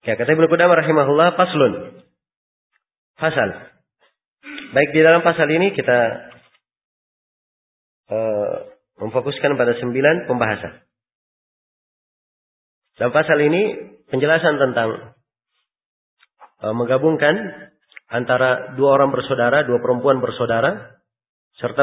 Ya, kata Ibnu Qudamah rahimahullah, faslun. Fasal. Baik, di dalam pasal ini kita memfokuskan pada 9 pembahasan. Dalam pasal ini penjelasan tentang menggabungkan antara dua orang bersaudara, dua perempuan bersaudara, serta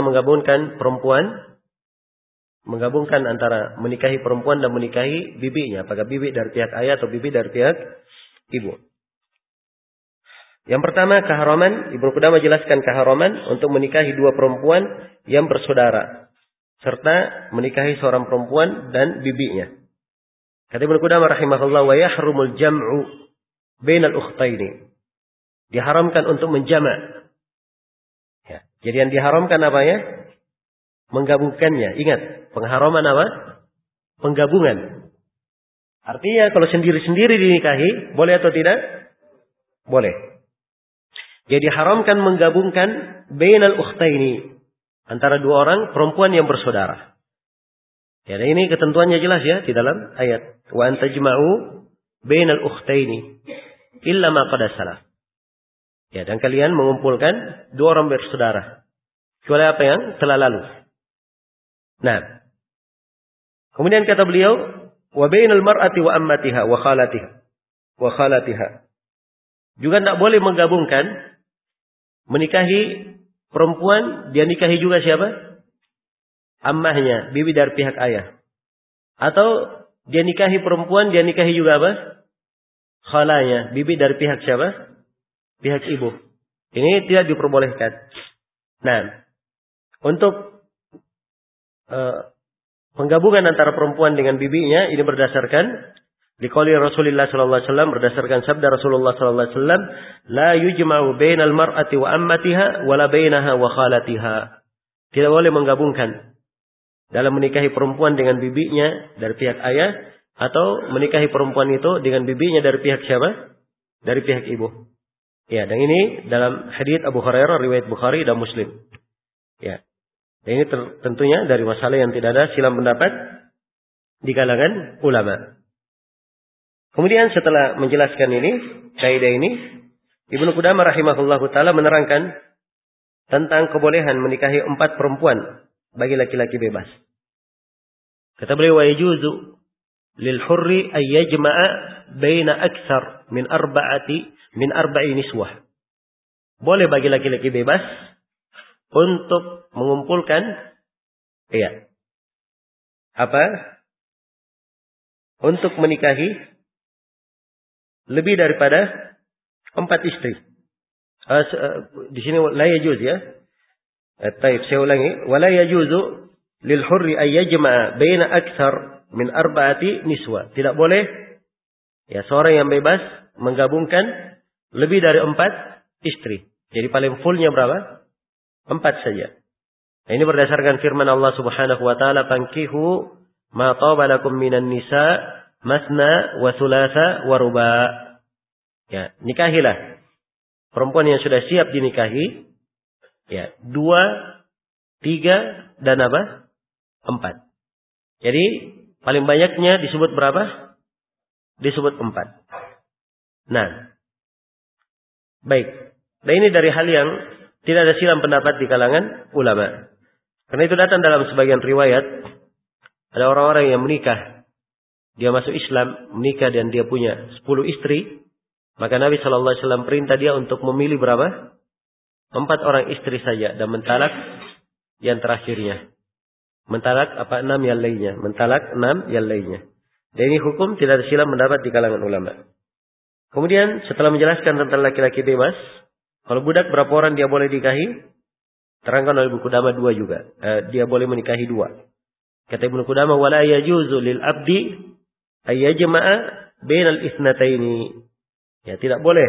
menggabungkan antara menikahi perempuan dan menikahi bibinya, apakah bibi dari pihak ayah atau bibi dari pihak ibu. Yang pertama, keharaman. Ibnu Qudamah jelaskan keharaman untuk menikahi dua perempuan yang bersaudara, serta menikahi seorang perempuan dan bibinya. Kata Ibnu Qudamah rahimahullah, wa yahrumul jam'u bainal ukhtaini. Diharamkan untuk menjama'. Ya, jadi yang diharamkan apa ya? Menggabungkannya. Ingat, pengharaman apa? Penggabungan. Artinya kalau sendiri-sendiri dinikahi, boleh atau tidak? Boleh. Jadi haramkan menggabungkan bainal ukhtaini, antara dua orang perempuan yang bersaudara. Ya, dan ini ketentuannya jelas ya di dalam ayat. Wa an tajma'u bainal ukhtaini illa ma qad salaf. Ya, dan kalian mengumpulkan dua orang bersaudara, kecuali apa yang telah lalu. Nah, kemudian kata beliau, wa bainal mar'ati wa ammatiha wa khalatiha. Juga tidak boleh menggabungkan menikahi perempuan, dia nikahi juga siapa? Ammahnya, bibi dari pihak ayah. Atau dia nikahi perempuan, dia nikahi juga apa? Khalanya, bibi dari pihak siapa? Pihak ibu. Ini tidak diperbolehkan. Nah, untuk penggabungan antara perempuan dengan bibinya ini berdasarkan liqauli Rasulullah sallallahu alaihi wasallam, berdasarkan sabda Rasulullah sallallahu alaihi wasallam, la yujma'u bainal mar'ati wa ammatiha wa la bainaha wa khalatiha. Tidak boleh menggabungkan dalam menikahi perempuan dengan bibinya dari pihak ayah, atau menikahi perempuan itu dengan bibinya dari pihak siapa? Dari pihak ibu. Ya, dan ini dalam hadits Abu Hurairah riwayat Bukhari dan Muslim. Ya. Dan ini tentunya dari masalah yang tidak ada silang pendapat di kalangan ulama. Kemudian setelah menjelaskan ini, kaidah ini, Ibnu Qudamah rahimahullahu taala menerangkan tentang kebolehan menikahi 4 perempuan bagi laki-laki bebas. Kata beliau, wa yajuzu lil hurri ay yajma'a baina aktsar min arba'i niswah. Boleh bagi laki-laki bebas untuk mengumpulkan untuk menikahi lebih daripada 4 istri. Di sini la yajuz ya. Baik, saya ulangi. Wala yajuzu lil hurri ay yajma'a baina aktsar min arba'ati niswa. Tidak boleh ya seorang yang bebas menggabungkan lebih dari 4 istri. Jadi paling fullnya berapa? 4 saja. Nah, ini berdasarkan firman Allah Subhanahu wa taala, "Fankihu ma taba lakum minan nisa masna wa thulatha wa ruba'." Ya, nikahilah perempuan yang sudah siap dinikahi, ya, 2, 3 dan apa? 4. Jadi paling banyaknya disebut berapa? Disebut 4. Nah, baik. Dan ini dari hal yang tidak ada silang pendapat di kalangan ulama. Karena itu datang dalam sebagian riwayat, ada orang-orang yang menikah, dia masuk Islam, menikah dan dia punya 10 istri, maka Nabi sallallahu alaihi wasallam perintah dia untuk memilih berapa? 4 orang istri saja dan mentalak yang terakhirnya. Mentalak 6 yang lainnya, mentalak 6 yang lainnya. Dan ini hukum tidak ada silang pendapat di kalangan ulama. Kemudian setelah menjelaskan tentang laki-laki bebas, kalau budak berapa orang dia boleh nikahi? Terangkan oleh Ibnu Qudamah 2 juga. Dia boleh menikahi 2. Kata Ibnu Qudamah, wala yajuzu lil abdi ay yajma'a bainal ithnataini. Ya, tidak boleh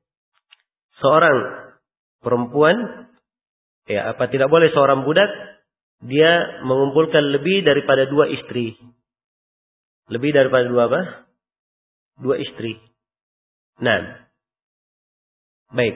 seorang perempuan tidak boleh seorang budak dia mengumpulkan lebih daripada 2 istri. Lebih daripada 2 apa? 2 istri. Nah, baik.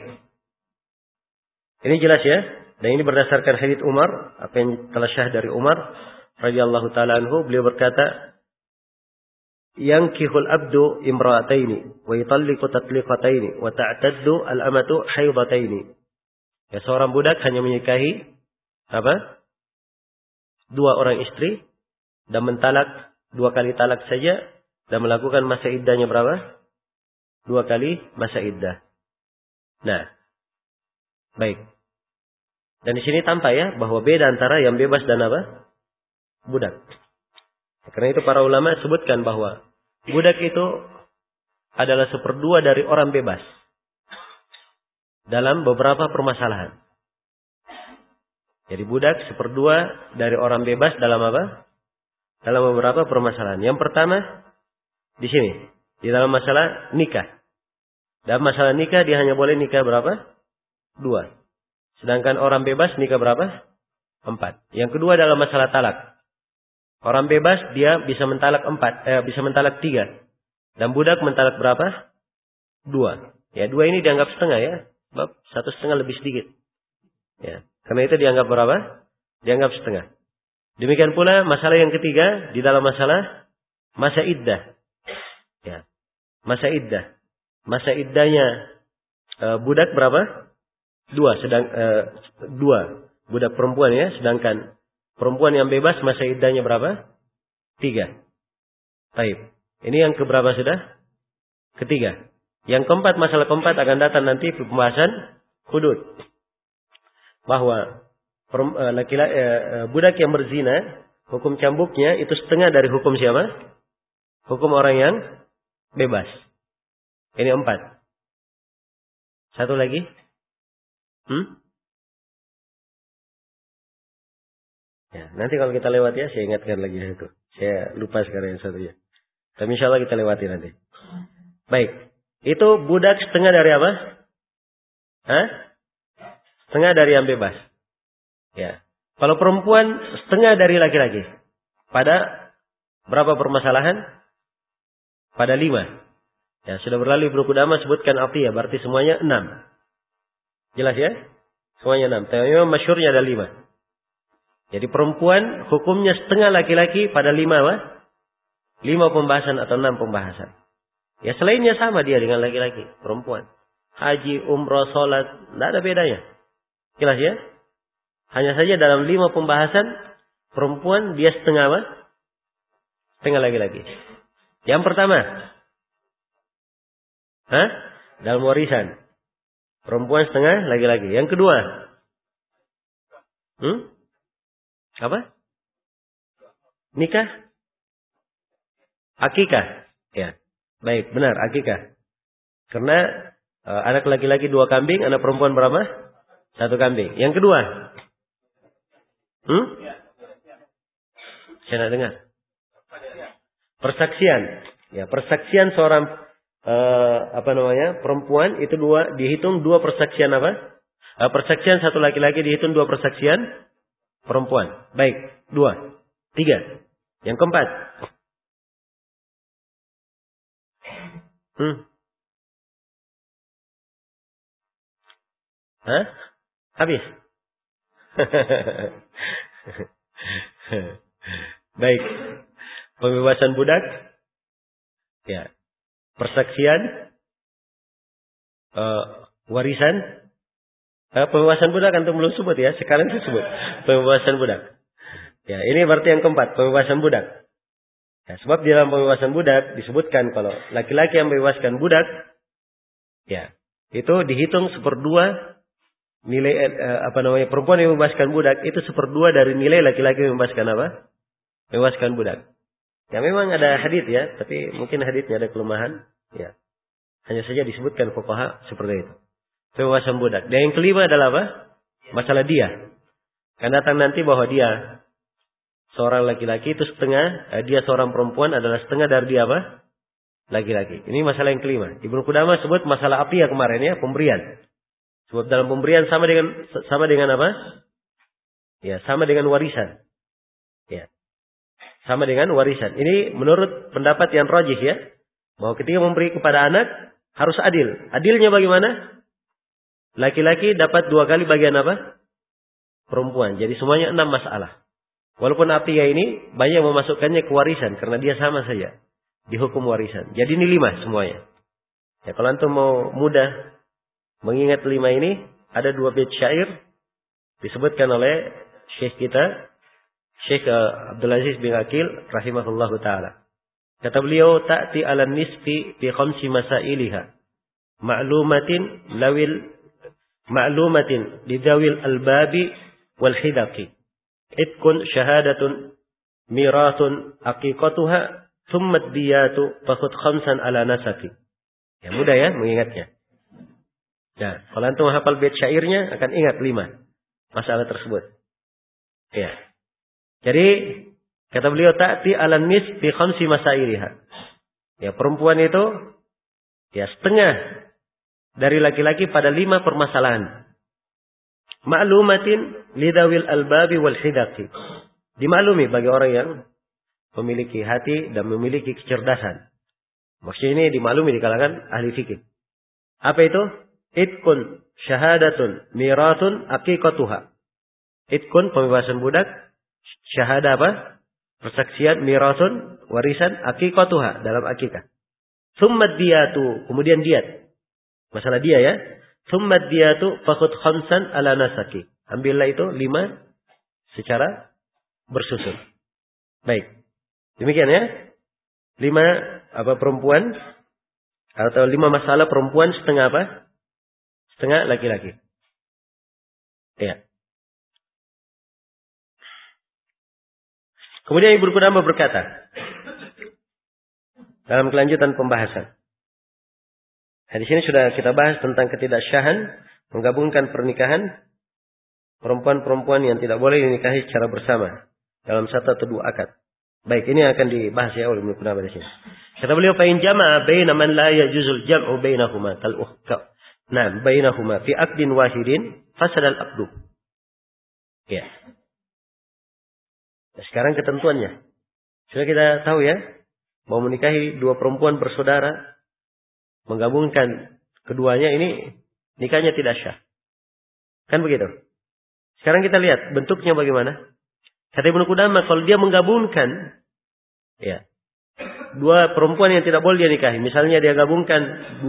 Ini jelas ya. Dan ini berdasarkan hadits Umar, apa yang telah syah dari Umar radhiyallahu taala anhu, beliau berkata, yankihul abdu imra'ataini wa yutalliqu tatliqataini wa ta'taddu al-amatu haidataini. Ya, seorang budak hanya menikahi apa? 2 orang istri dan mentalak 2 kali talak saja dan melakukan masa iddahnya berapa? 2 kali masa iddah. Nah, baik. Dan di sini tampak ya bahwa beda antara yang bebas dan apa? Budak. Karena itu para ulama sebutkan bahwa budak itu adalah 1/2 dari orang bebas dalam beberapa permasalahan. Jadi budak 1/2 dari orang bebas dalam apa? Dalam beberapa permasalahan. Yang pertama di sini, di dalam masalah nikah. Dalam masalah nikah dia hanya boleh nikah berapa? 2. Sedangkan orang bebas nikah berapa? 4. Yang kedua dalam masalah talak. Orang bebas dia bisa mentalak 3. Dan budak mentalak berapa? 2. Ya, 2 ini dianggap setengah ya. Sebab 1/2 lebih sedikit. Ya. Karena itu dianggap berapa? Dianggap setengah. Demikian pula masalah yang ketiga di dalam masalah masa iddah. Ya. Masa iddah. Masa iddahnya budak berapa? 2. Budak perempuan ya. Sedangkan perempuan yang bebas masa iddahnya berapa? 3. Baik. Ini yang keberapa sudah? Ketiga. Yang keempat, masalah keempat akan datang nanti pembahasan hudud. Bahwa budak yang berzina, hukum cambuknya itu setengah dari hukum siapa? Hukum orang yang bebas. Ini 4. Satu lagi. Ya, nanti kalau kita lewat ya, saya ingatkan lagi itu. Saya lupa sekarang yang satunya. Tapi insya Allah kita lewati nanti. Baik. Itu budak setengah dari apa? Setengah dari yang bebas. Ya. Kalau perempuan setengah dari laki-laki. Pada berapa permasalahan? Pada 5. Ya, sudah berlalu Ibnu Qudamah sebutkan ya, berarti semuanya 6. Jelas ya? Semuanya 6. Tapi memang masyhurnya ada 5. Jadi perempuan hukumnya setengah laki-laki pada 5 apa? 5 pembahasan atau 6 pembahasan. Ya selainnya sama dia dengan laki-laki, perempuan. Haji, umrah, sholat, tidak ada bedanya. Jelas ya? Hanya saja dalam 5 pembahasan, perempuan dia setengah apa? Setengah laki-laki. Yang pertama. Dalam warisan. Perempuan setengah laki-laki. Yang kedua. Apa? Nikah? Akikah? Ya. Baik, benar, akikah. Karena anak laki-laki 2 kambing, anak perempuan berapa? 1 kambing. Yang kedua? Saya tidak dengar. Persaksian. Ya, persaksian seorang perempuan itu dihitung 2 persaksian apa? Persaksian 1 laki-laki dihitung 2 persaksian perempuan. Baik, 2, 3. Yang keempat. Habis. Baik. Pembebasan budak. Ya. Persaksian. Warisan. Pembebasan budak antum belum sebut ya. Sekarang saya sebut. Pembebasan budak. Ya, ini berarti yang keempat. Pembebasan budak. Ya, sebab di dalam pembebasan budak disebutkan kalau laki-laki yang membebaskan budak. Ya. Itu dihitung 1/2 nilai perempuan yang membebaskan budak itu 1/2 dari nilai laki-laki yang membebaskan apa? Membebaskan budak. Ya memang ada hadits ya, tapi mungkin haditsnya ada kelemahan. Ya. Hanya saja disebutkan fuqaha seperti itu. Pembebasan budak. Dan yang kelima adalah apa? Masalah dia. Akan datang nanti bahwa dia seorang laki-laki itu setengah, dia seorang perempuan adalah setengah dari dia apa? Laki-laki. Ini masalah yang kelima. Ibnu Qudamah sebut masalah ya kemarin ya, pemberian. Sebab dalam pemberian sama dengan apa? Ya, sama dengan warisan. Ya. Sama dengan warisan. Ini menurut pendapat yang rajih ya. Bahwa ketika memberi kepada anak harus adil. Adilnya bagaimana? Laki-laki dapat 2 kali bagian apa? Perempuan. Jadi semuanya 6 masalah. Walaupun ya ini banyak memasukkannya ke warisan karena dia sama saja. di hukum warisan. Jadi ini 5 semuanya. Ya, kalau antum mau mudah mengingat 5 ini, ada 2 bait syair disebutkan oleh Syekh kita, Syekh Abdul Aziz bin Aqil rahimahullahu taala. Kata beliau, ta'ti 'ala nisfi fi khamsi masailiha. Ma'lumatin lidawil albabi wal hidaqi. Itkun syahadatun mirathun aqiqatuha thumma diyatu fakhud khamsan 'ala nasaki. Ya, mudah ya mengingatnya. Nah, kalau antum hafal bait syairnya akan ingat 5 masalah tersebut. Ya. Jadi kata beliau, ta'ti 'alan nis fi khamsi masailiha. Ya, perempuan itu ya setengah dari laki-laki pada 5 permasalahan. Ma'lumatin lidawil albabi wal hidaqi. Dimaklumi bagi orang yang memiliki hati dan memiliki kecerdasan. Maksudnya ini dimaklumi di kalangan ahli fikih. Apa itu? Itkun syahadatun miratun aqiqatuha. Itkun pembebasan budak, syahada apa? Persaksian, miratun warisan, aqiqatuha dalam akikah. Tsumma diyatu, kemudian diat. Masalah dia ya. Tsumma diyatu fakhud khamsan 'ala nasaki. Ambillah itu 5 secara bersusun. Baik. Demikian ya. 5 perempuan atau 5 masalah perempuan setengah apa? Setengah laki-laki. Ya. Kemudian Ibnu Qudamah berkata dalam kelanjutan pembahasan. Nah, di sini sudah kita bahas tentang ketidaksyahan menggabungkan pernikahan perempuan-perempuan yang tidak boleh dinikahi secara bersama dalam 1 atau 2 akad. Baik, ini akan dibahas ya oleh Ibnu Qudamah di sini. Kata beliau, fa in jama'a baina man la yajuzul jam'u bainahuma bainahuma fi aqdin wahidin fasada al-aqdu. Ya. Nah, sekarang ketentuannya. Sudah kita tahu ya, mau menikahi 2 perempuan bersaudara, menggabungkan keduanya ini nikahnya tidak syah. Kan begitu? Sekarang kita lihat bentuknya bagaimana. Kata Ibnu Qudamah, kalau dia menggabungkan ya 2 perempuan yang tidak boleh dia nikahi, misalnya dia gabungkan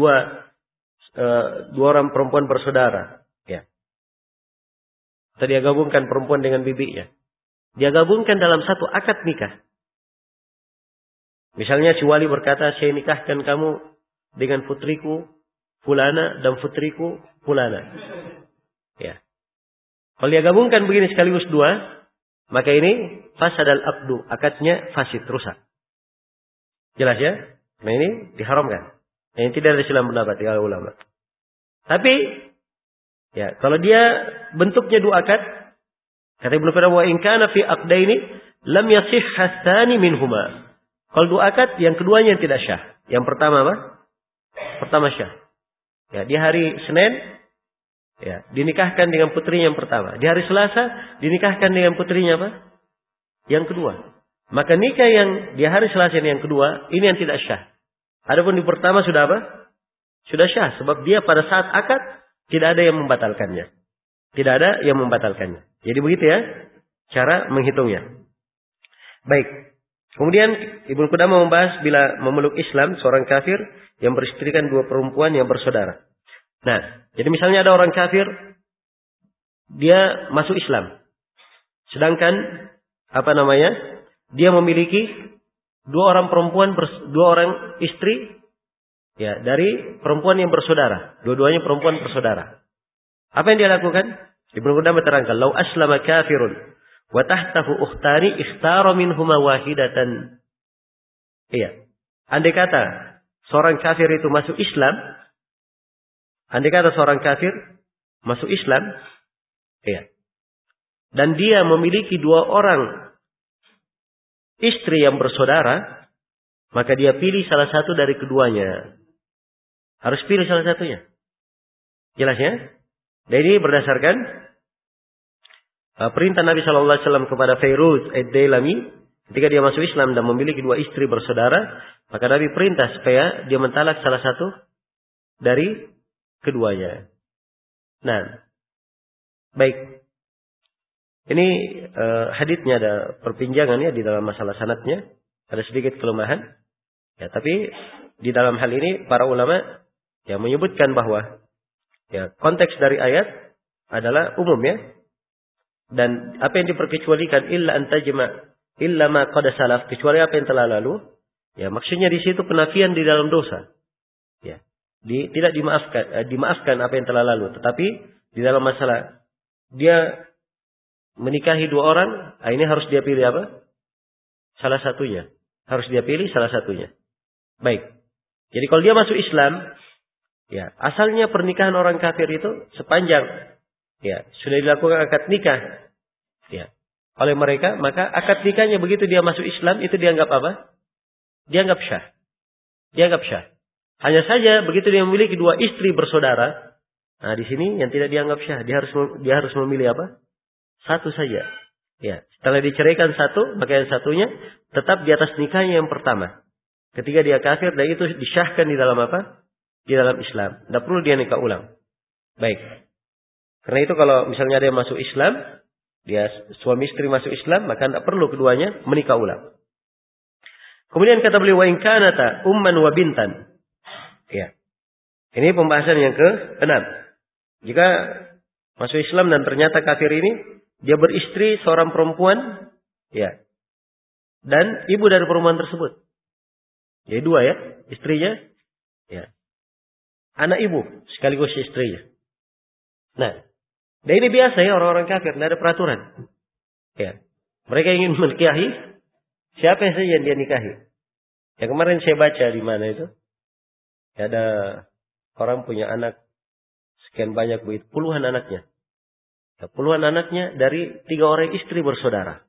2 orang perempuan bersaudara, ya. Atau dia gabungkan perempuan dengan bibinya. Dia gabungkan dalam 1 akad nikah. Misalnya si wali berkata, saya nikahkan kamu dengan putriku fulana dan putriku fulana. Ya. Kalau dia gabungkan begini sekaligus 2, maka ini fasadal aqdu, akadnya fasid, rusak. Jelas ya? Nah ini diharamkan. Nah, ini tidak ada silang pendapat di kalangan ulama. Tapi ya, kalau dia bentuknya 2 akad, kata Ibnu Qudamah, wa in kana fi aqdaini lam yasihha tsani minhuma. Kalau 2 akad, yang keduanya yang tidak syah. Yang pertama apa? Pertama syah. Ya, di hari Senin ya, dinikahkan dengan putrinya yang pertama. Di hari Selasa dinikahkan dengan putrinya apa? Yang kedua. Maka nikah yang di hari Selasa yang kedua, ini yang tidak syah. Adapun di pertama sudah apa? Sudah syah. Sebab dia pada saat akad tidak ada yang membatalkannya. Tidak ada yang membatalkannya. Jadi begitu ya cara menghitungnya. Baik. Kemudian Ibnu Qudamah membahas bila memeluk Islam seorang kafir yang beristrikan 2 perempuan yang bersaudara. Nah, jadi misalnya ada orang kafir, dia masuk Islam. Sedangkan dia memiliki 2 orang perempuan, 2 orang istri ya dari perempuan yang bersaudara. Dua-duanya perempuan bersaudara. Apa yang dia lakukan? Ibnu Qudamah terangkan, "Lau aslama kafirun wa tahtahu ukhtani ikhtara minhuma wahidatan." Iya. Andai kata seorang kafir itu masuk Islam, iya. Dan dia memiliki 2 orang istri yang bersaudara, maka dia pilih salah satu dari keduanya. Harus pilih salah satunya. Jelas ya? Dan ini berdasarkan perintah Nabi Shallallahu Alaihi Wasallam kepada Fairuz ad-Dailami ketika dia masuk Islam dan memiliki 2 istri bersaudara, maka Nabi perintah supaya dia mentalak salah satu dari keduanya. Nah, baik. Ini haditsnya ada perpinjangan ya di dalam masalah sanadnya, ada sedikit kelemahan. Ya, tapi di dalam hal ini para ulama yang menyebutkan bahwa ya konteks dari ayat adalah umum ya. Dan apa yang diperkecualikan illa antajma illa ma qad salaf, kecuali apa yang telah lalu. Ya, maksudnya di situ penafian di dalam dosa. Ya. Tidak dimaafkan apa yang telah lalu, tetapi di dalam masalah dia menikahi dua orang, ini harus dia pilih apa? Salah satunya. Harus dia pilih salah satunya. Baik. Jadi kalau dia masuk Islam, ya, asalnya pernikahan orang kafir itu sepanjang ya sudah dilakukan akad nikah ya oleh mereka, maka akad nikahnya begitu dia masuk Islam itu dianggap apa? Dianggap syah. Dianggap syah. Hanya saja begitu dia memiliki dua istri bersaudara, nah di sini yang tidak dianggap syah, dia harus memilih apa? Satu saja. Ya, setelah diceraikan satu, maka yang satunya tetap di atas nikahnya yang pertama. Ketika dia kafir, dan itu disyahkan di dalam apa? Di dalam Islam. Tidak perlu dia nikah ulang. Baik. Karena itu kalau misalnya ada yang masuk Islam, dia suami istri masuk Islam, maka tidak perlu keduanya menikah ulang. Kemudian kata beliau, wa in kanata umman wa bintan. Ya. Ini pembahasan yang ke-6. Jika masuk Islam dan ternyata kafir ini, dia beristri seorang perempuan, ya, dan ibu dari perempuan tersebut. Jadi dua ya, istrinya, ya, anak ibu sekaligus istrinya. Nah, dan ini biasa ya orang-orang kafir, tidak ada peraturan. Ya, mereka ingin menikahi siapa saja yang dia nikahi. Ya kemarin saya baca di mana itu, ya, ada orang punya anak sekian banyak begitu, puluhan anaknya. Ya, puluhan anaknya dari 3 orang istri bersaudara.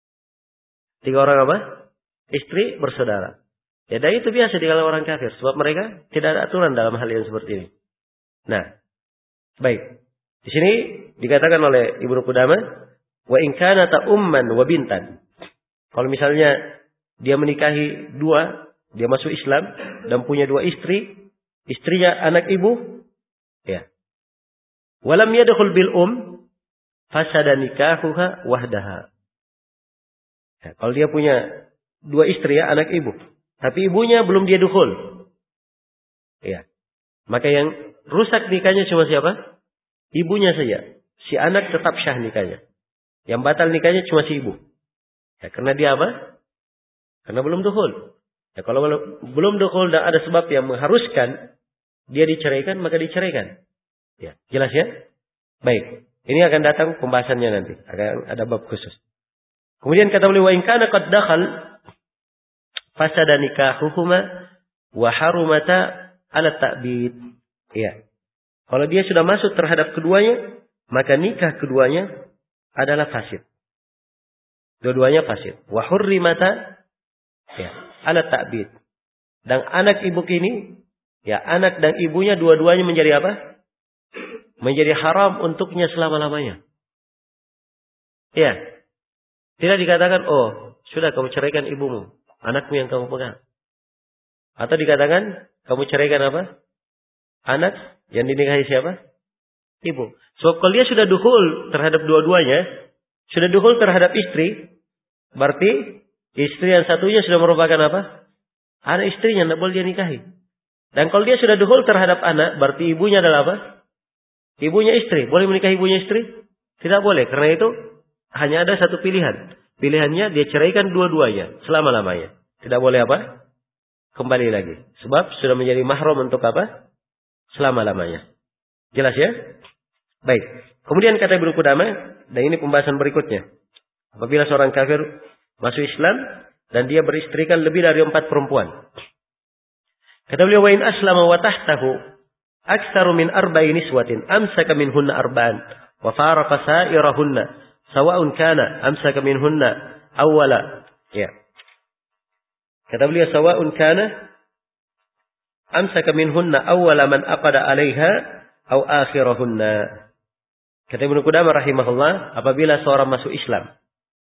3 orang apa? Istri bersaudara. Ya, dan itu biasa di kalangan orang kafir. Sebab mereka tidak ada aturan dalam hal yang seperti ini. Nah, baik. Di sini dikatakan oleh Ibnu Qudamah, wa in kanata umman wa bintan. Kalau misalnya dia menikahi 2, dia masuk Islam dan punya 2 istri, istrinya anak ibu, ya. Walam yadkhul bil fasada nikahuha wahdaha. Ya, kalau dia punya 2 istri ya, anak ibu, tapi ibunya belum dia dukhul. Ya. Maka yang rusak nikahnya cuma siapa? Ibunya saja. Si anak tetap syah nikahnya. Yang batal nikahnya cuma si ibu. Ya, karena dia apa? Karena belum dukhul. Ya, kalau belum dukhul dan ada sebab yang mengharuskan dia diceraikan, maka diceraikan. Ya, jelas ya? Baik. Ini akan datang pembahasannya nanti. Akan ada bab khusus. Kemudian kata beliau, wa in kana qad dakhal fasada nikahuhuma wa harumata ala ta'bid. Ya. Kalau dia sudah masuk terhadap keduanya, maka nikah keduanya adalah fasid. Dua-duanya fasid. Wa hurrimata ya, ala ta'bid. Dan anak ibu ini, ya, anak dan ibunya dua-duanya menjadi apa? Menjadi haram untuknya selama-lamanya. Ya. Tidak dikatakan, oh, sudah kamu ceraikan ibumu. Anakmu yang kamu pegang. Atau dikatakan, kamu ceraikan apa? Anak yang dinikahi siapa? Ibu. Sebab kalau dia sudah dukhul terhadap dua-duanya, sudah dukhul terhadap istri, berarti istri yang satunya sudah merupakan apa? Anak istrinya, tidak boleh dia nikahi. Dan kalau dia sudah dukhul terhadap anak, berarti ibunya adalah apa? Ibunya istri. Boleh menikahi ibunya istri? Tidak boleh. Karena itu hanya ada satu pilihan. Pilihannya dia ceraikan dua-duanya selama-lamanya. Tidak boleh apa? Kembali lagi. Sebab sudah menjadi mahram untuk apa? Selama-lamanya. Jelas ya? Baik. Kemudian kata Ibnu Qudamah, dan ini pembahasan berikutnya. Apabila seorang kafir masuk Islam dan dia beristrikan lebih dari 4 perempuan. Kata beliau, wa in aslama wa tahtahu aktsaru min arba'in niswatin amsaka minhunna arba'an wa faraqa sa'irahunna sawa'un kana amsaka minhunna awwala. Ya. Kata beliau, sawa'un kana amsaka minhunna awwala man aqada 'alaiha aw akhirahunna. Kata Ibnu Qudamah rahimahullah, apabila seorang masuk Islam,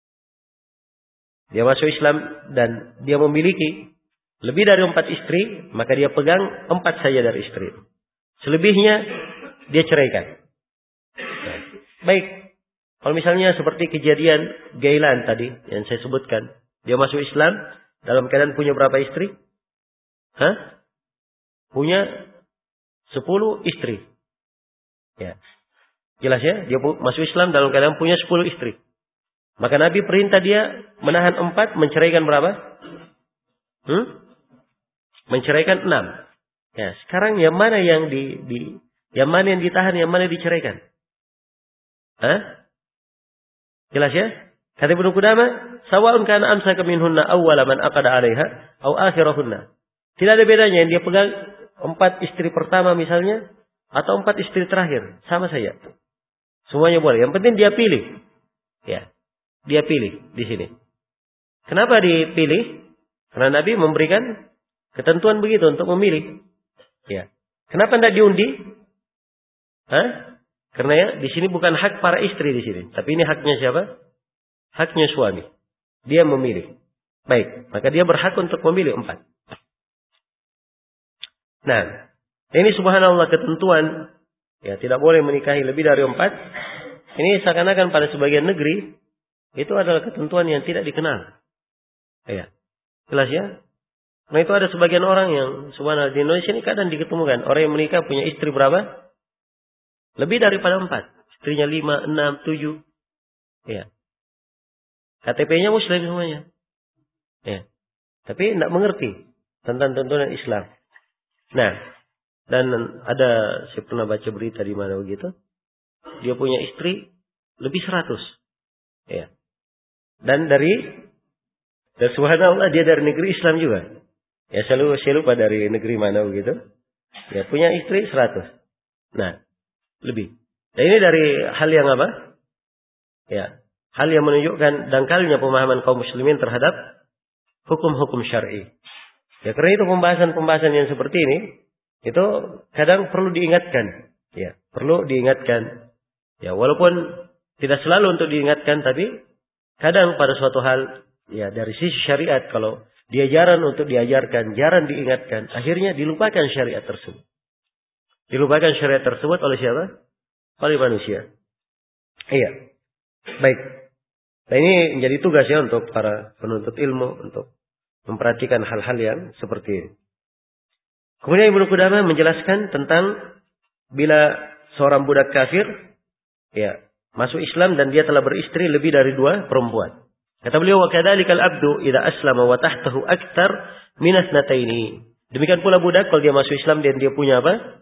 dia masuk Islam dan dia memiliki lebih dari 4 istri, maka dia pegang 4 saja dari istri. Selebihnya dia ceraikan. Baik. Kalau misalnya seperti kejadian Gailan tadi yang saya sebutkan, dia masuk Islam dalam keadaan punya berapa istri? Punya 10 istri. Ya. Jelas ya? Dia masuk Islam dalam keadaan punya 10 istri. Maka Nabi perintah dia menahan 4, menceraikan berapa? Menceraikan 6. Ya, sekarang yang mana yang yang mana yang ditahan, yang mana diceraikan? Jelas ya? Kata Ibnu Qudamah, sawa'un kana amsaka minhunna awwala man aqada 'alaiha aw akhirahunna. Tidak ada bedanya yang dia pegang 4 istri pertama misalnya atau 4 istri terakhir, sama saja. Semuanya boleh. Yang penting dia pilih. Ya. Dia pilih di sini. Kenapa dipilih? Karena Nabi memberikan ketentuan begitu untuk memilih. Ya. Kenapa tidak diundi? Karena ya di sini bukan hak para istri di sini, tapi ini haknya siapa? Haknya suami. Dia memilih. Baik, maka dia berhak untuk memilih 4. Nah, ini subhanallah ketentuan, ya tidak boleh menikahi lebih dari 4. Ini seakan-akan pada sebagian negeri itu adalah ketentuan yang tidak dikenal. Ya, jelas ya. Nah itu ada sebagian orang yang subhanallah di Indonesia ini kadang diketemukan orang yang menikah punya istri berapa? Lebih daripada 4. Istrinya 5, 6, 7. Ya. KTP-nya Muslim semuanya. Ya. Tapi tidak mengerti tentang tuntunan Islam. Nah, dan ada, saya pernah baca berita di mana begitu. Dia punya istri lebih 100. Ya. Dan subhanallah dia dari negeri Islam juga. Ya, saya lupa dari negeri mana begitu. Ya, punya istri 100. Nah, lebih. Nah, ini dari hal yang apa? Ya, hal yang menunjukkan dangkalnya pemahaman kaum muslimin terhadap hukum-hukum syar'i. Ya, karena itu pembahasan-pembahasan yang seperti ini itu kadang perlu diingatkan. Ya, perlu diingatkan. Ya, walaupun tidak selalu untuk diingatkan, tapi kadang pada suatu hal, ya dari sisi syariat kalau dia jarang untuk diajarkan, jarang diingatkan, akhirnya dilupakan syariat tersebut. Dilupakan syariat tersebut oleh siapa? Oleh manusia. Iya. Baik. Nah ini menjadi tugas ya untuk para penuntut ilmu untuk memperhatikan hal-hal yang seperti ini. Kemudian Ibnu Qudamah menjelaskan tentang bila seorang budak kafir ya masuk Islam dan dia telah beristri lebih dari 2 perempuan. Kata beliau, wa kadzalikal abdu idza aslama wa tahtahu aktsar min asnataini. Demikian pula budak kalau dia masuk Islam dan dia punya apa?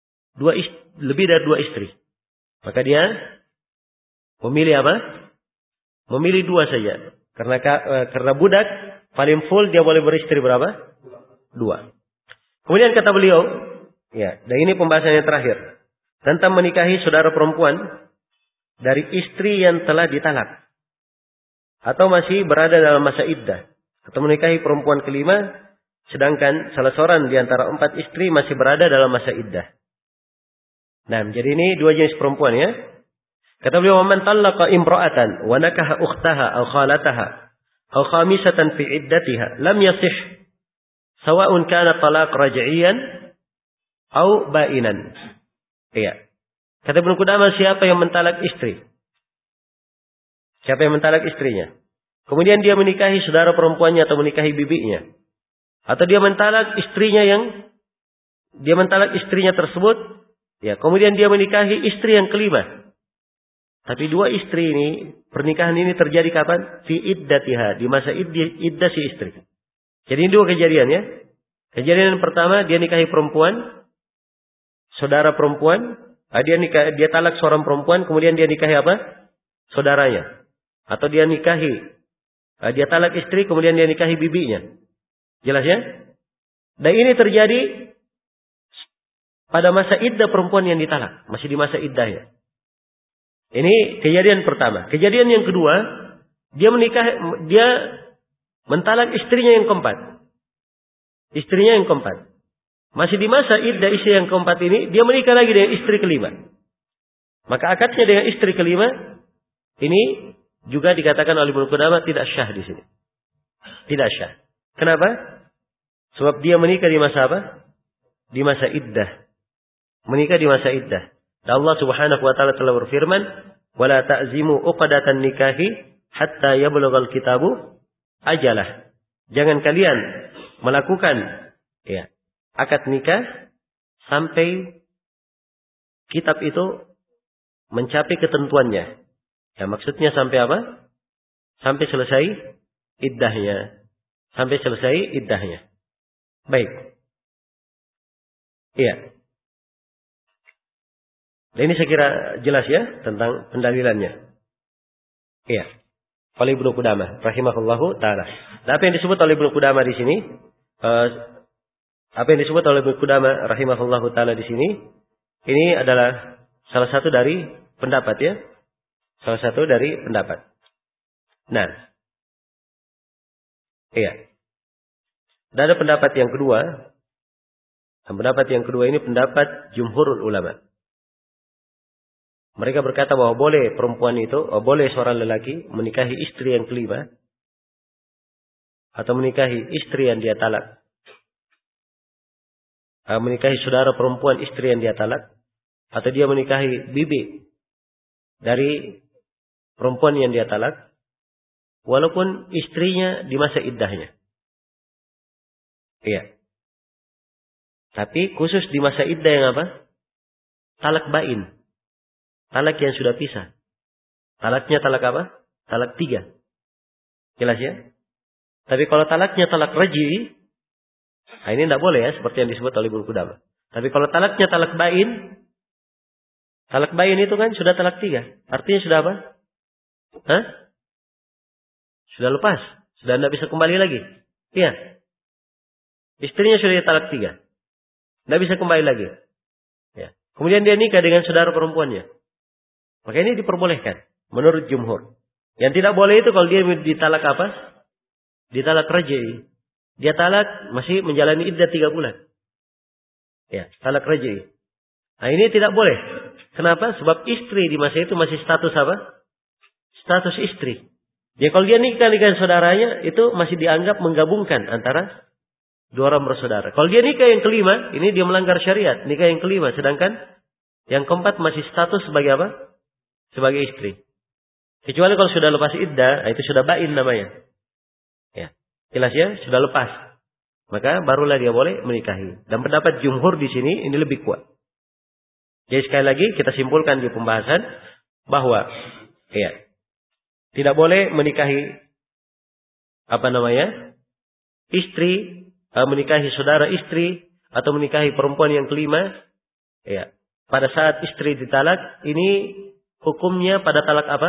Lebih dari 2 istri. Maka dia memilih apa? Memilih 2 saja. Karena budak paling full dia boleh beristri berapa? 2. Kemudian kata beliau, ya, dan ini pembahasan yang terakhir tentang menikahi saudara perempuan dari istri yang telah ditalak atau masih berada dalam masa iddah, atau menikahi perempuan kelima sedangkan salah seorang di antara 4 istri masih berada dalam masa iddah. Nah, jadi ini 2 jenis perempuan ya. Kata beliau, "Man talaqa imra'atan wa nakaha ukhtaha aw khalataha aw khamisatan fi iddatiha lam yasih sawa'un kana talaq raj'iyan aw ba'inan." Iya. Kata Ibnu Qudamah, siapa yang mentalak istri? Siapa yang mentalak istrinya? Kemudian dia menikahi saudara perempuannya atau menikahi bibinya. Atau dia mentalak istrinya tersebut. Ya, kemudian dia menikahi istri yang kelima. Tapi 2 istri ini, pernikahan ini terjadi kapan? Fi iddatiha, di masa iddah si istri. Jadi ini 2 kejadian ya. Kejadian yang pertama, dia nikahi perempuan, saudara perempuan. Dia talak seorang perempuan, kemudian dia nikahi apa? Saudaranya. Atau dia dia talak istri, kemudian dia nikahi bibinya. Jelas ya? Dan ini terjadi pada masa iddah perempuan yang ditalak. Masih di masa iddah ya. Ini kejadian pertama. Kejadian yang kedua, dia mentalak istrinya yang keempat. Istrinya yang keempat. Masih di masa iddah istri yang keempat ini, dia menikah lagi dengan istri kelima. Maka akadnya dengan istri kelima, ini juga dikatakan oleh Ibnu Qudamah tidak syah di sini. Tidak syah. Kenapa? Sebab dia menikah di masa apa? Di masa iddah. Menikah di masa iddah. Dan Allah Subhanahu wa taala telah berfirman, "Wala ta'zimu uqdatan nikahi hatta yablughal kitabu ajalah." Jangan kalian melakukan Ya. Akad nikah sampai kitab itu mencapai ketentuannya. Ya, maksudnya sampai apa? Sampai selesai iddahnya. Sampai selesai iddahnya. Baik. Iya. Nah, ini saya kira jelas ya tentang pendalilannya. Iya. Oleh Ibnu Qudamah rahimahullahu taala. Nah, apa yang disebut oleh Ibnu Qudamah di sini? Apa yang disebut oleh Ibnu Qudamah rahimahullahu taala di sini? Ini adalah salah satu dari pendapat ya. Salah satu dari pendapat. Nah. Iya. Dan ada pendapat yang kedua. Dan pendapat yang kedua ini pendapat jumhurul ulama. Mereka berkata bahwa boleh perempuan itu, boleh seorang lelaki menikahi istri yang kelima. Atau menikahi istri yang dia talak. Menikahi saudara perempuan istri yang dia talak. Atau dia menikahi bibi dari perempuan yang dia talak. Walaupun istrinya di masa iddahnya. Iya. Tapi khusus di masa iddah yang apa? Talak bain. Talak yang sudah pisah. Talaknya talak apa? Talak 3. Jelas ya? Tapi kalau talaknya talak raj'i, nah ini tidak boleh ya, seperti yang disebut oleh Ibnu Qudamah. Tapi kalau talaknya talak bain itu kan sudah talak 3. Artinya sudah apa? Hah? Sudah lepas. Sudah tidak bisa kembali lagi. Iya. Istrinya sudah talak 3. Tidak bisa kembali lagi. Ya. Kemudian dia nikah dengan saudara perempuannya. Maka ini diperbolehkan. Menurut jumhur. Yang tidak boleh itu kalau dia ditalak apa? Ditalak raj'i. Dia talak masih menjalani iddah 3 bulan. Ya, talak raj'i. Nah ini tidak boleh. Kenapa? Sebab istri di masa itu masih status apa? Status istri. Jadi kalau dia nikah dengan saudaranya itu masih dianggap menggabungkan antara 2 orang bersaudara. Kalau dia nikah yang kelima, ini dia melanggar syariat. Nikah yang kelima. Sedangkan yang keempat masih status sebagai apa? Sebagai istri. Kecuali kalau sudah lepas iddah, itu sudah bain namanya. Ya. Jelas ya, sudah lepas. Maka barulah dia boleh menikahi. Dan pendapat jumhur di sini ini lebih kuat. Jadi sekali lagi kita simpulkan di pembahasan bahwa ya, tidak boleh menikahi istri, menikahi saudara istri atau menikahi perempuan yang kelima. Ya. Pada saat istri ditalak, ini hukumnya pada talak apa?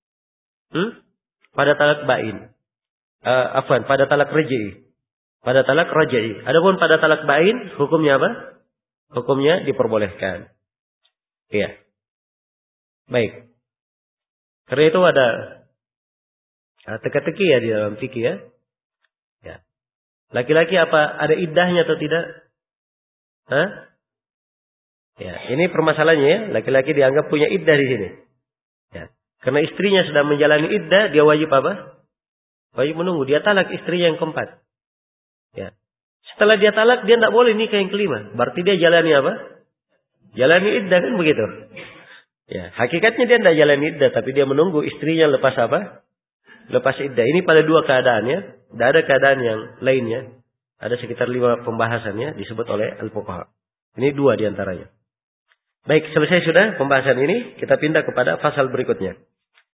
Pada talak bain. Pada talak raj'i. Pada talak raj'i. Adapun pada talak bain, hukumnya apa? Hukumnya diperbolehkan. Iya. Baik. Karena itu ada teka-teki ya di dalam fikih ya. Ya. Laki-laki apa ada iddahnya atau tidak? Hah? Ya, ini permasalahannya ya. Laki-laki dianggap punya iddah di sini. Ya. Karena istrinya sudah menjalani iddah, dia wajib apa? Wajib menunggu. Dia talak istrinya yang keempat. Ya. Setelah dia talak, dia tidak boleh nikah yang kelima. Berarti dia jalani apa? Jalani iddah kan begitu. Ya, hakikatnya dia tidak jalani iddah, tapi dia menunggu istrinya lepas apa? Lepas iddah. Ini pada 2 keadaan ya. Tidak ada keadaan yang lainnya. Ada sekitar 5 pembahasannya disebut oleh al-fuqaha. Ini 2 diantaranya. Baik, selesai sudah pembahasan ini. Kita pindah kepada pasal berikutnya.